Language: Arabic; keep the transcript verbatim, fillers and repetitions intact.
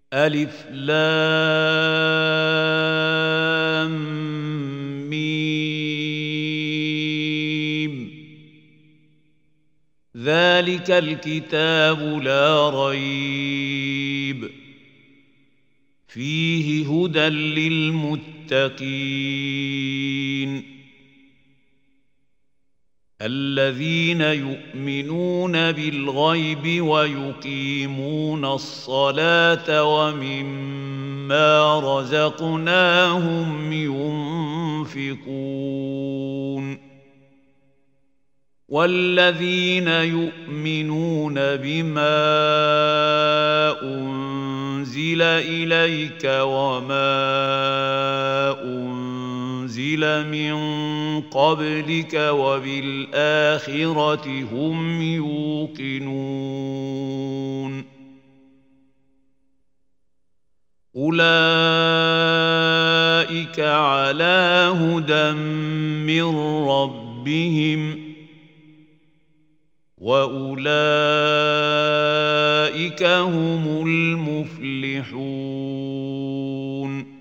ألف لام ميم ذلك الكتاب لا ريب فيه هدى للمتقين الذين يؤمنون بالغيب ويقيمون الصلاة ومما رزقناهم ينفقون والذين يؤمنون بما أنزل إليك وما أنزل من قبلك وبالآخرة هم يوقنون أولئك على هدى من ربهم وأولئك هم المفلحون